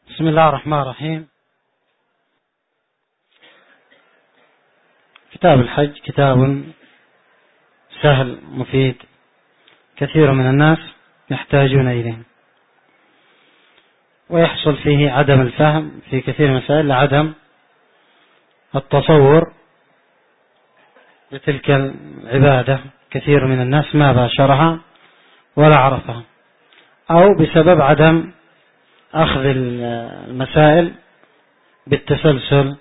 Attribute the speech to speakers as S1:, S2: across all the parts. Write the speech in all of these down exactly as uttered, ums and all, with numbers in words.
S1: بسم الله الرحمن الرحيم. كتاب الحج كتاب سهل مفيد، كثير من الناس يحتاجون إليه، ويحصل فيه عدم الفهم في كثير من المسائل لعدم التصور لتلك العبادة. كثير من الناس ما باشرها ولا عرفها، أو بسبب عدم أخذ المسائل بالتسلسل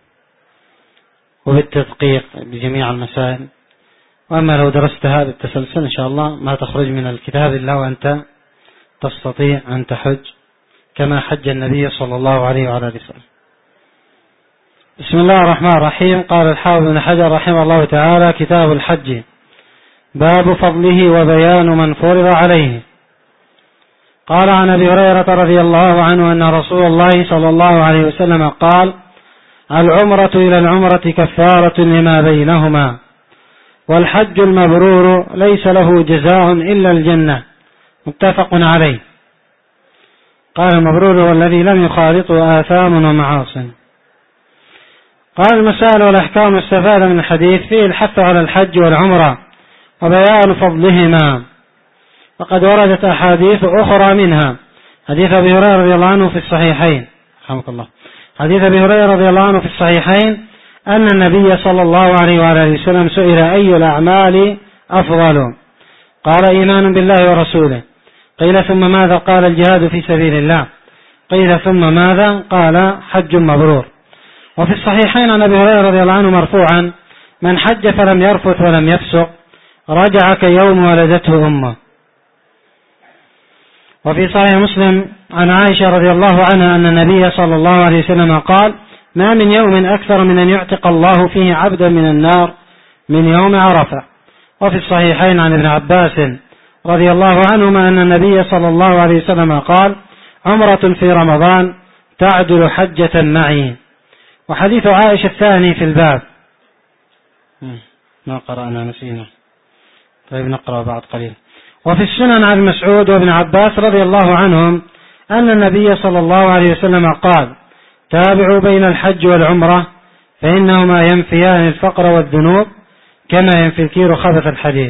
S1: وبالتدقيق بجميع المسائل. وأما لو درستها بالتسلسل إن شاء الله ما تخرج من الكتاب إلا وأنت تستطيع أن تحج كما حج النبي صلى الله عليه وعلى آله وسلم. بسم الله الرحمن الرحيم. قال الحافظ ابن حجر رحمه الله تعالى: كتاب الحج، باب فضله وبيان من فرض عليه. قال عن أبي هريرة رضي الله عنه أن رسول الله صلى الله عليه وسلم قال: العمرة إلى العمرة كفارة لما بينهما، والحج المبرور ليس له جزاء إلا الجنة. متفق عليه. قال: المبرور هو الذي لم يخالطه آثام ومعاصٍ. قال: المسائل والأحكام المستفادة من الحديث فيه الحث على الحج والعمرة وبيان فضلهما، وقد وردت أحاديث أخرى منها حديث أبي هريرة رضي الله عنه في الصحيحين رحمك الله حديث أبي هريرة رضي الله عنه في الصحيحين أن النبي صلى الله عليه وآله وسلم سئل: أي الأعمال أفضل؟ قال: إيمان بالله ورسوله. قيل: ثم ماذا؟ قال: الجهاد في سبيل الله. قيل: ثم ماذا؟ قال: حج مبرور. وفي الصحيحين عن أبي هريرة رضي الله عنه مرفوعا: من حج فلم يرفث ولم يفسق رجع كيوم ولدته أمه. وفي صحيح مسلم عن عائشة رضي الله عنها أن النبي صلى الله عليه وسلم قال: ما من يوم أكثر من أن يعتق الله فيه عبدا من النار من يوم عرفة. وفي الصحيحين عن ابن عباس رضي الله عنهما أن النبي صلى الله عليه وسلم قال: عمرة في رمضان تعدل حجة معي. وحديث عائشة الثاني في الباب ما قرأنا نسينا، طيب نقرأ بعد قليل. وفي السنن عن مسعود وابن عباس رضي الله عنهم أن النبي صلى الله عليه وسلم قال: تابعوا بين الحج والعمرة فإنهما ينفيان الفقر والذنوب كما ينفي الكير خبث الحديد.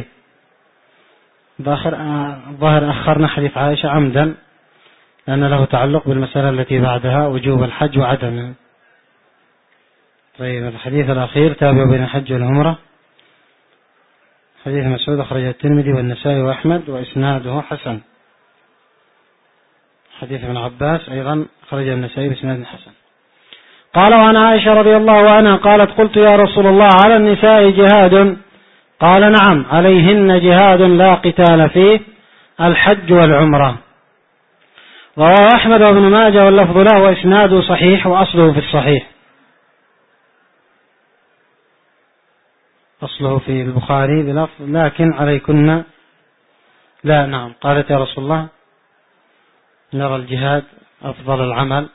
S1: ظاهر أخرنا حديث عائشة عمدا لأن له تعلق بالمسألة التي بعدها وجوب الحج وعدمه. طيب الحديث الأخير: تابعوا بين الحج والعمرة، حديث مسعود أخرجه الترمذي والنسائي وأحمد وإسناده حسن. حديث ابن عباس أيضا خرج النسائي بإسناد حسن. قال: وعن عائشة رضي الله عنها قالت: قلت يا رسول الله على النساء جهاد؟ قال: نعم، عليهن جهاد لا قتال فيه، الحج والعمرة. رواه أحمد وابن ماجه واللفظ له وإسناده صحيح وأصله في الصحيح. أصله في البخاري بلفظ لكن عليكن لا. نعم. قالت: يا رسول الله نرى الجهاد أفضل العمل.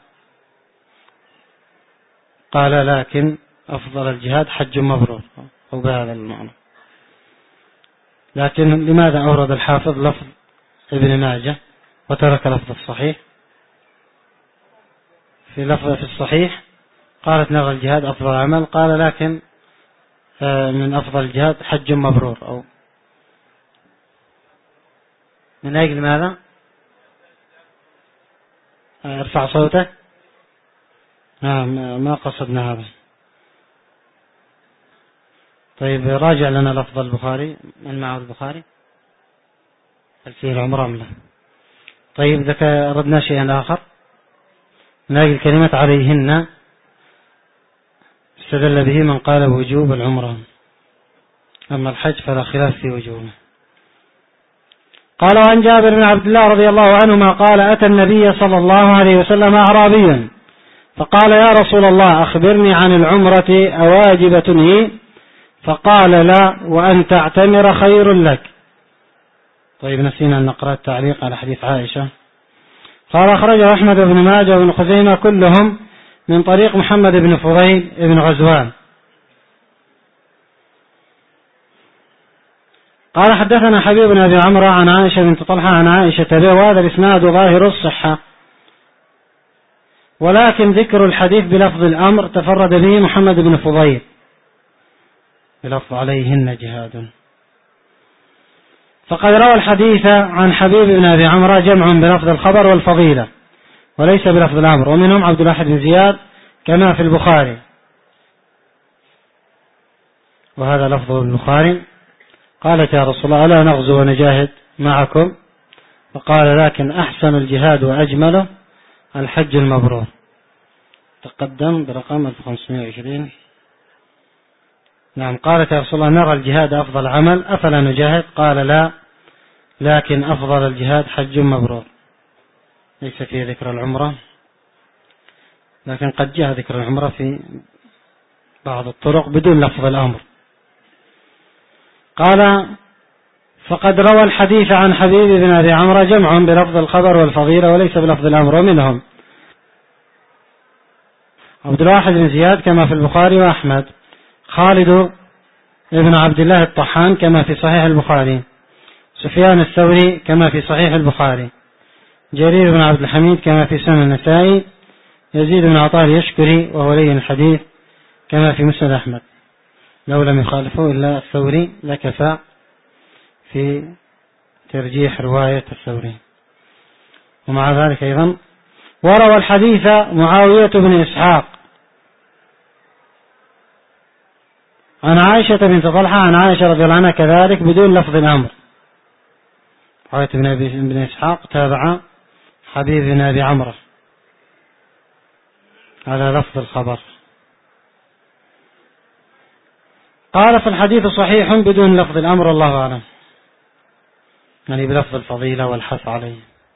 S1: قال: لكن أفضل الجهاد حج مبرور، أو بهذا المعنى. لكن لماذا أورد الحافظ لفظ ابن ماجه وترك لفظ الصحيح؟ في لفظ في الصحيح قالت: نرى الجهاد أفضل عمل، قال: لكن من أفضل الجهاد حج مبرور. أو من أجل ماذا؟ ارفع صوتك. آه ما قصدنا هذا. طيب راجع لنا لفظ البخاري، من معه البخاري هل فيه العمرة أم لا؟ طيب إذا أردنا شيئا آخر من أجل كلمة عليهن استدل به من قال بوجوب العمرة، أما الحج فلا خلاف في وجوبه. قال: عن جابر بن عبد الله رضي الله عنهما قال: أتى النبي صلى الله عليه وسلم أعرابي فقال: يا رسول الله أخبرني عن العمرة أواجبة هي؟ فقال: لا، وأن تعتمر خير لك. طيب نسينا أن نقرأ التعليق على حديث عائشة. قال: أخرجه أحمد بن ماجه وابن خزيمة كلهم من طريق محمد بن فضيل بن غزوان. قال: حدثنا حبيب بن أبي عمرو عن عائشة بنت طلحة عن عائشة به، وهذا الإسناد ظاهر الصحة. ولكن ذكر الحديث بلفظ الأمر تفرد به محمد بن فضيل بلفظ عليهن جهاد. فقد روى الحديث عن حبيب بن أبي عمرو جمع بلفظ الخبر والفضيلة وليس بلفظ الأمر، ومنهم عبد الواحد بن زياد كما في البخاري، وهذا لفظ البخاري. قالت يا رسول الله ألا نغزو ونجاهد معكم؟ فقال لكن أحسن الجهاد وأجمله الحج المبرور. تقدم برقم ألف وخمسمائة وعشرين. نعم. قالت يا رسول الله نرى الجهاد أفضل عمل أفلا نجاهد؟ قال لا، لكن أفضل الجهاد حج مبرور. ليس فيه ذكر العمرة، لكن قد جاء ذكر العمرة في بعض الطرق بدون لفظ الأمر. قال فقد روى الحديث عن حبيب بن أبي عمرو جمع بلفظ الخبر والفضيلة وليس بلفظ الأمر، ومنهم عبد الواحد بن زياد كما في البخاري وأحمد، خالد ابن عبد الله الطحان كما في صحيح البخاري، سفيان الثوري كما في صحيح البخاري، جرير بن عبد الحميد كما في سنن النسائي، يزيد بن عطاء اليشكري وهو لين الحديث كما في مسند أحمد، لو لم يخالفه إلا الثوري لكفى في ترجيح رواية الثوري. ومع ذلك أيضا وروى الحديث معاوية بن إسحاق عن عائشة بنت طلحة عن عائشة رضي الله عنها كذلك بدون لفظ الأمر. معاوية بن إسحاق تابع حبيب بن أبي عمرو على لفظ الخبر. قال فالحديث صحيح بدون لفظ الأمر والله أعلم، يعني بلفظ الفضيلة والحث عليه.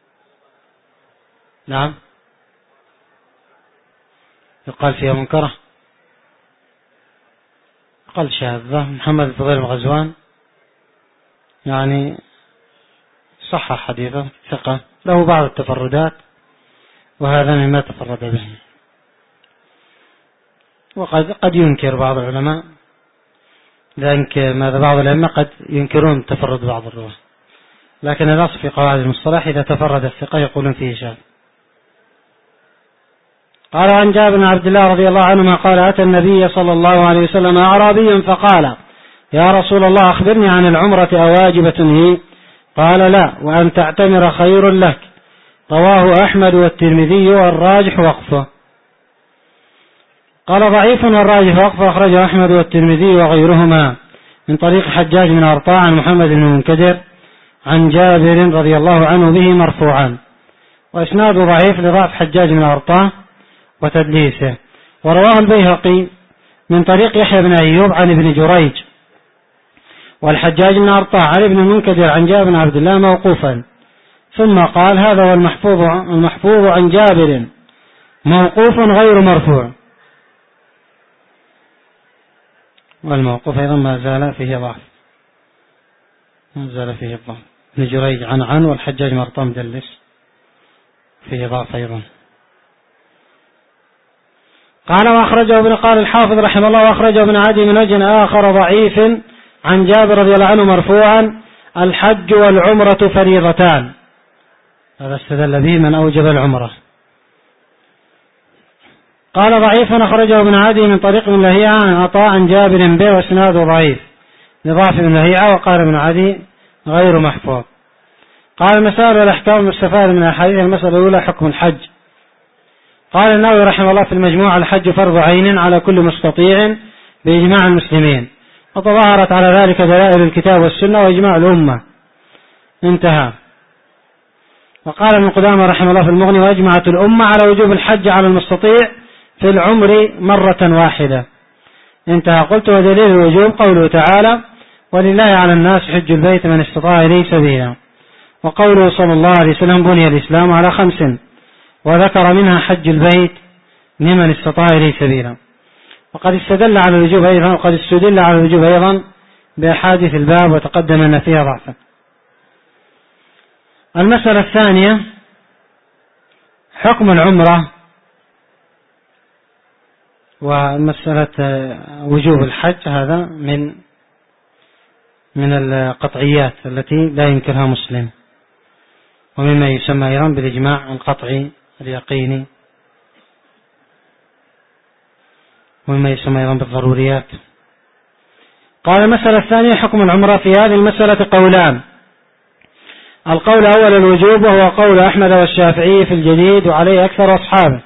S1: نعم. يقال فيها منكرة، قال شاذة. محمد الفضيل بن غزوان يعني صح حديثه، ثقة، له بعض التفردات وهذا مما تفرد به. وقد قد ينكر بعض العلماء، لأنك ماذا بعض العلماء قد ينكرون تفرد بعض الرواة، لكن الأصل في قواعد المصطلح إذا تفرد الثقة يقولون فيه شاذ. قال عن جابر بن عبد الله رضي الله عنهما قال أتى النبي صلى الله عليه وسلم أعرابي فقال يا رسول الله أخبرني عن العمرة أواجبة هي؟ قال لا، وأن تعتمر خير لك. رواه أحمد والترمذي والراجح وقفه. قال ضعيف والراجح وقفه أخرجه أحمد والترمذي وغيرهما من طريق حجاج بن أرطاع عن محمد بن منكدر عن جابر رضي الله عنه به مرفوعا، وإسناد ضعيف لضعف حجاج بن أرطاع وتدليسه. ورواه البيهقي من طريق يحيى بن أيوب عن ابن جريج والحجاج بن أرطاع عن ابن المنكدر عن جابر بن عبد الله موقوفا، ثم قال هذا هو المحفوظ المحفوظ عن جابر موقوف غير مرفوع، والموقوف أيضا ما زال فيه ضعف، ما زال فيه الضعف. ابن جريج عن عن والحجاج بن أرطاع مدلس فيه ضعف أيضا. قال وأخرجه ابن قال الحافظ رحمه الله وأخرجه ابن عدي من وجه آخر ضعيف عن جابر رضي الله عنه مرفوعا الحج والعمرة فريضتان. هذا استدل به من أوجب العمرة. قال ضعيف أخرجه ابن عدي من طريق ابن لهيعة عن عطاء عن جابر به واسناده ضعيف لضعف ابن لهيعة، وقال ابن عدي غير محفوظ. قال المسائل والأحكام المستفادة من الحديث. المسألة الأولى حكم الحج. قال النووي رحمه الله في المجموع الحج فرض عين على كل مستطيع بإجماع المسلمين، وتظاهرت على ذلك دلائل الكتاب والسنة وإجماع الأمة. انتهى. وقال ابن قدامة رحمه الله في المغني وأجمعت الأمة على وجوب الحج على المستطيع في العمر مرة واحدة. انتهى. قلت ودليل الوجوب قوله تعالى ولله على الناس حج البيت من استطاع إليه سبيلا، وقوله صلى الله عليه وسلم بني الإسلام على خمس، وذكر منها حج البيت لمن استطاع إليه سبيلا. وقد استدل على الوجوب أيضا وقد استدل على الوجوب أيضا بأحاديث الباب وتقدم أن فيها ضعفا. المسألة الثانية حكم العمرة ومسألة وجوب الحج، هذا من من القطعيات التي لا ينكرها مسلم، ومما يسمى أيضا بالإجماع القطعي اليقيني ومما يسمى أيضا بالضروريات. قال المسألة الثانية: حكم العمرة. في هذه المسألة قولان. القول الأول الوجوب، وهو قول أحمد والشافعي في الجديد، وعليه أكثر أصحابه،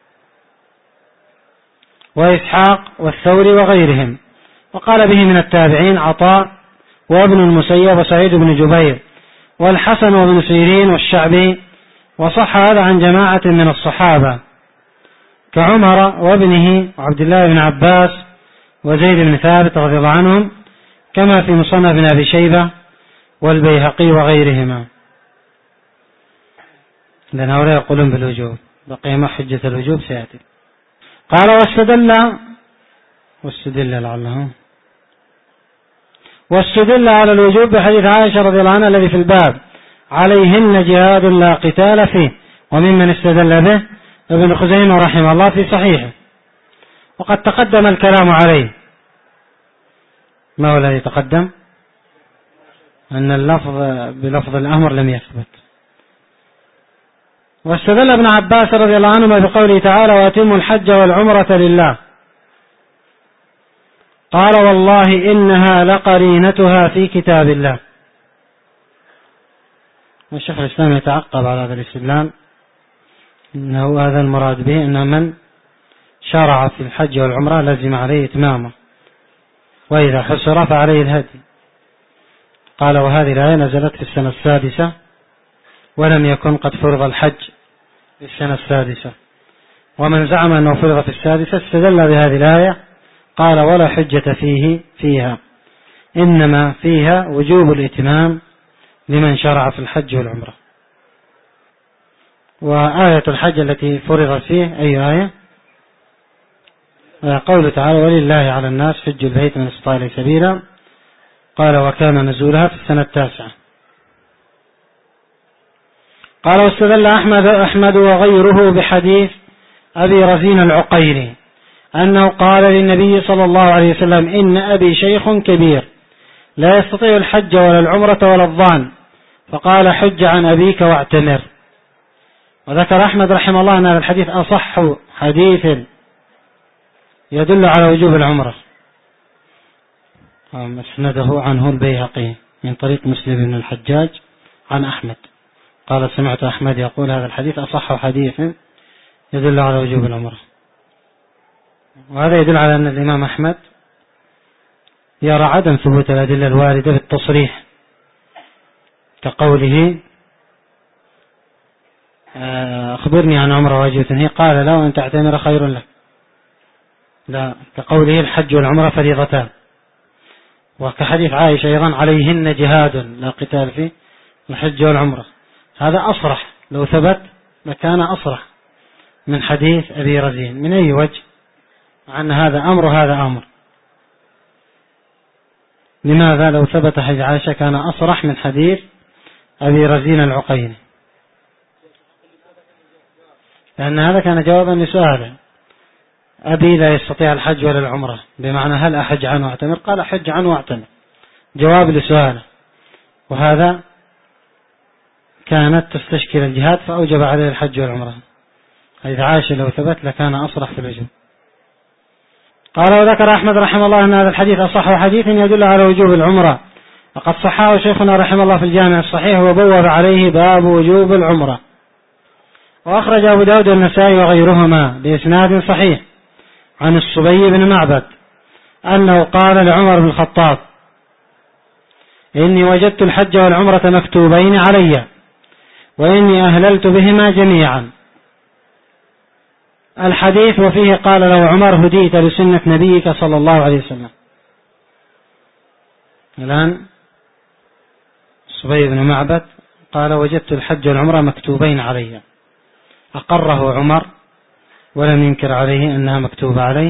S1: وإسحاق والثوري وغيرهم، وقال به من التابعين عطاء وابن المسيب وسعيد بن جبير والحسن وابن سيرين والشعبي، وصح هذا عن جماعة من الصحابة كعمر وابنه وعبد الله بن عباس وزيد بن ثابت رضي الله عنهم، كما في مصنف بن أبي شيبة والبيهقي وغيرهما، لأن هؤلاء يقولون بالوجوب، بقي ما حجة الوجوب سيأتي. قال: واستدل واستدل لعله واستدل على الوجوب بحديث عائشة رضي الله عنها الذي في الباب: عليهن جهاد لا قتال فيه. وممن استدل به ابن خزيمة رحمه الله في صحيحه، وقد تقدم الكلام عليه. ما هو الذي تقدم؟ أن اللفظ بلفظ الأمر لم يثبت. واستدل ابن عباس رضي الله عنهما بقوله تعالى: وأتموا الحج والعمرة لله. قال: والله إنها لقرينتها في كتاب الله. والشيخ الإسلام يتعقب على هذا الاستدلال، إنه هذا المراد به أن من شرع في الحج والعمرة لازم عليه إتمامه، وإذا حصر فعليه الهدي. قال: وهذه الآية نزلت في السنة السادسة، ولم يكن قد فرض الحج في السنة السادسة. ومن زعم أنه فرض في السادسة استدل بهذه الآية، قال: ولا حجة فيه فيها، إنما فيها وجوب الإتمام لمن شرع في الحج والعمرة. وآية الحج التي فرضت فيه أي آية؟ قوله تعالى: ولله على الناس حج البيت من استطاع إليه سبيلا. قال: وكان نزولها في السنة التاسعة. قال: واستدل أحمد, أحمد وغيره بحديث أبي رزين العقيلي أنه قال للنبي صلى الله عليه وسلم: إن أبي شيخ كبير لا يستطيع الحج ولا العمرة ولا الظان، فقال: حج عن أبيك واعتمر. وذكر أحمد رحمه الله أن هذا الحديث أصح حديث يدل على وجوب العمرة. مسنده عنه البيهقي من طريق مسلم بن الحجاج عن أحمد، قال: سمعت أحمد يقول هذا الحديث أصح حديث يدل على وجوب العمرة. وهذا يدل على أن الإمام أحمد يرى عدم ثبوت الأدلة الواردة بالتصريح، كقوله: أخبرني عن عمرة واجبة هي، قال: لا، وأن تعتمر خير لك. لا، كقوله: الحج والعمرة فريضتان. وكحديث عائشة أيضا: عليهن جهاد لا قتال فيه، الحج والعمرة. هذا أصرح، لو ثبت لكان أصرح من حديث أبي رزين. من أي وجه؟ مع أن هذا أمر وهذا أمر. لماذا لو ثبت حديث عائشة كان أصرح من حديث أبي رزين العقيلي؟ لأن هذا كان جوابا لسؤاله: أبي لا يستطيع الحج ولا العمرة، بمعنى هل أحج عنه واعتمر؟ قال: حج عنه واعتمر، جواب لسؤاله. وهذا كانت تستشكل الجهاد فأوجب عليه الحج والعمرة. حيث عائشة لو ثبت لكان أصرح في الوجوب. قال: وذكر أحمد رحمه الله أن هذا الحديث أصح حديث يدل على وجوب العمرة، وقد صححه شيخنا رحمه الله في الجامع الصحيح، وبوب عليه باب وجوب العمرة. وأخرج أبو داود والنسائي وغيرهما بإسناد صحيح عن الصبي بن معبد أنه قال لعمر بن الخطاب: إني وجدت الحج والعمرة مكتوبين علي، وإني أهللت بهما جميعا. الحديث وفيه قال له عمر: هديت لسنة نبيك صلى الله عليه وسلم. الآن الصبي بن معبد قال: وجدت الحج والعمرة مكتوبين علي، أقره عمر ولم ينكر عليه أنها مكتوبة عليه،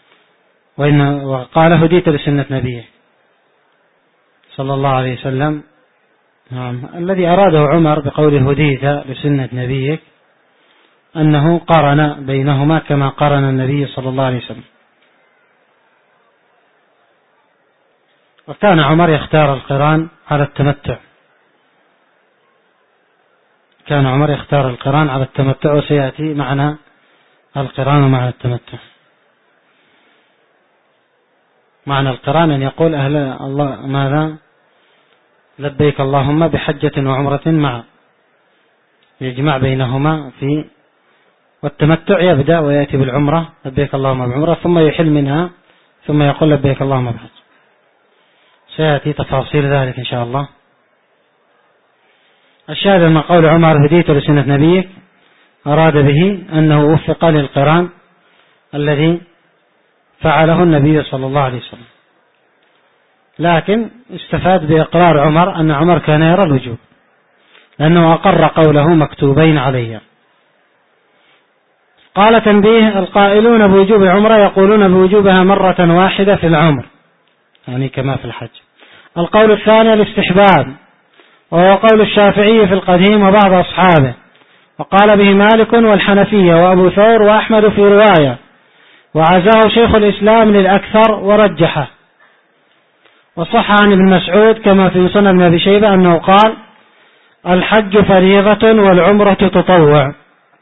S1: وقال: هديت لسنة نبيه صلى الله عليه وسلم. نعم. الذي أراده عمر بقوله هديت لسنة نبيك أنه قارن بينهما كما قارن النبي صلى الله عليه وسلم. وكان عمر يختار القران على التمتع، كان عمر يختار القران على التمتع، وسيأتي معنا القران مع التمتع. معنى القران أن يقول أهل الله ماذا لبيك اللهم بحجة وعمرة معا، يجمع بينهما في، والتمتع يبدأ ويأتي بالعمرة لبيك اللهم بعمرة ثم يحل منها ثم يقول لبيك اللهم بحج. سيأتي تفاصيل ذلك إن شاء الله. الشاهد أن قول عمر هديت لسنة نبيك أراد به أنه وفق للقران الذي فعله النبي صلى الله عليه وسلم، لكن استفاد بإقرار عمر أن عمر كان يرى الوجوب لأنه أقر قوله مكتوبين عليه. قال تنبيه: القائلون بوجوب العمرة يقولون بوجوبها مرة واحدة في العمر، يعني كما في الحج. القول الثاني الاستحباب، وهو قول الشافعي في القديم وبعض أصحابه، وقال به مالك والحنفية وأبو ثور وأحمد في رواية، وعزاه شيخ الإسلام للأكثر ورجحه. وصح عن ابن مسعود كما في مسند ابن أبي شيبة أنه قال: الحج فريضة والعمرة تطوع.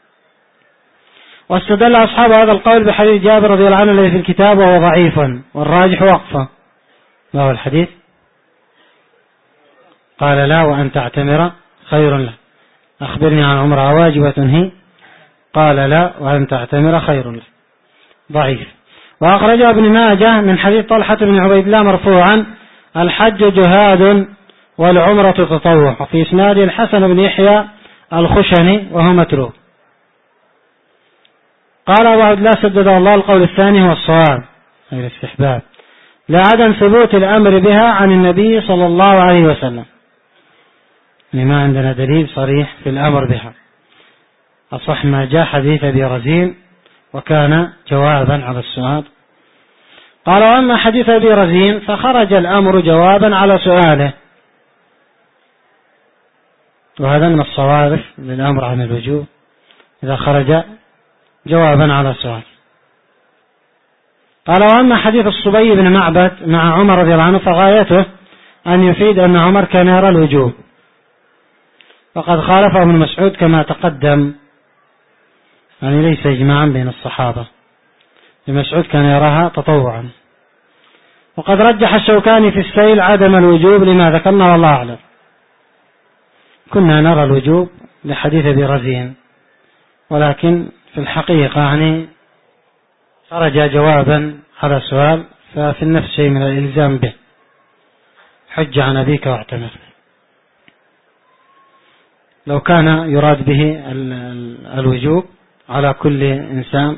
S1: واستدل أصحاب هذا القول بحديث جابر رضي الله عنه الذي في الكتاب وهو ضعيف والراجح وقفه. ما هو الحديث؟ قال: لا وأن تعتمر خير له. أخبرني عن عمرة واجبة هي؟ قال: لا وأن تعتمر خير له. ضعيف. وأخرج ابن ماجه من حديث طلحة بن عبيد الله مرفوعا: الحج جهاد والعمرة تطوع. وفي إسناد الحسن بن يحيى الخشني وهو متروك. قال أبو عبد الله سدده الله: القول الثاني هو الصواب، أي الاستحباب، لعدم ثبوت الأمر بها عن النبي صلى الله عليه وسلم، لما عندنا دليل صريح في الأمر بها. أصح ما جاء حديث أبي رزين وكان جوابا على السؤال. قال: وأما حديث أبي رزين فخرج الأمر جوابا على سؤاله، وهذا من الصوارف للأمر عن الوجوب إذا خرج جوابا على سؤال. قال: وأما حديث الصبي بن معبد مع عمر رضي الله عنه فغايته أن يفيد أن عمر كان يرى الوجوب، وقد خالفه ابن مسعود كما تقدم، يعني ليس إجماعا بين الصحابة. ابن مسعود كان يراها تطوعا. وقد رجح الشوكاني في السيل عدم الوجوب لما ذكرنا والله أعلم. كنا نرى الوجوب لحديث أبي رزين، ولكن في الحقيقة يعني خرج جوابا على سؤال، ففي النفس شيء من الإلزام به. حج عن أبيك واعتمر. لو كان يراد به الوجوب على كل إنسان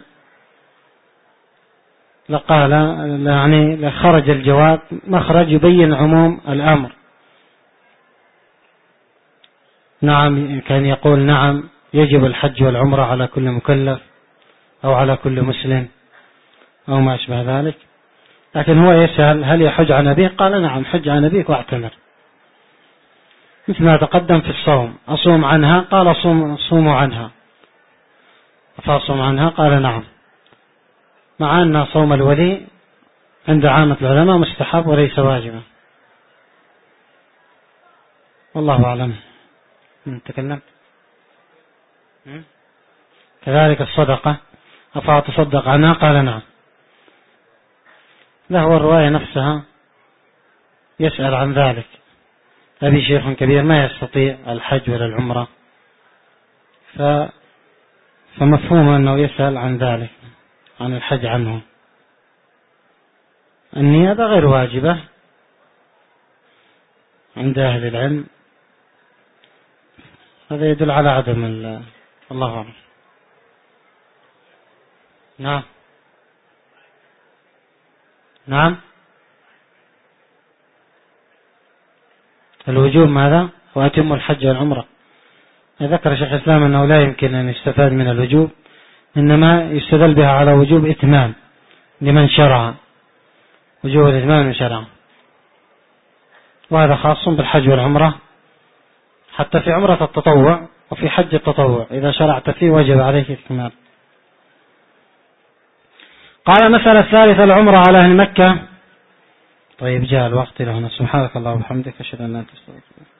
S1: لقال يعني لخرج الجواب مخرج يبين عموم الأمر. نعم، كان يقول نعم يجب الحج والعمرة على كل مكلف أو على كل مسلم أو ما أشبه ذلك، لكن هو يسأل هل يحج عن أبيه؟ قال: نعم حج عن أبيك واعتمر. مثل ما تقدم في الصوم: أصوم عنها؟ قال: صوم صوموا عنها. فأصوم عنها؟ قال: نعم. مع أن صوم الولي عند عامة العلماء مستحب وليس واجبا. والله أعلم. من تكلمت؟ كذلك الصدقة أفأتصدق عنها؟ قال: نعم. لا، هو الرواية نفسها يسأل عن ذلك. أبي شيخ كبير ما يستطيع الحج ولا العمرة، ف... فمفهوم أنه يسأل عن ذلك، عن الحج عنه. النيابة غير واجبة عند أهل العلم، هذا يدل على عدم ال... الله أعلم. نعم نعم الوجوب ماذا؟ وأتم الحج والعمرة. ذكر شيخ الإسلام أنه لا يمكن أن يستفاد من الوجوب، إنما يستدل بها على وجوب إتمام لمن شرع، وجوب الإتمام من شرع، وهذا خاص بالحج والعمرة، حتى في عمرة التطوع وفي حج التطوع إذا شرعت فيه وجب عليك إتمام. قال: المسألة الثالثة العمرة على أهل مكة. طيب جاء الوقت لهنا. سبحانك اللهم وبحمدك أشهد أن لا إله إلا أنت أستغفرك.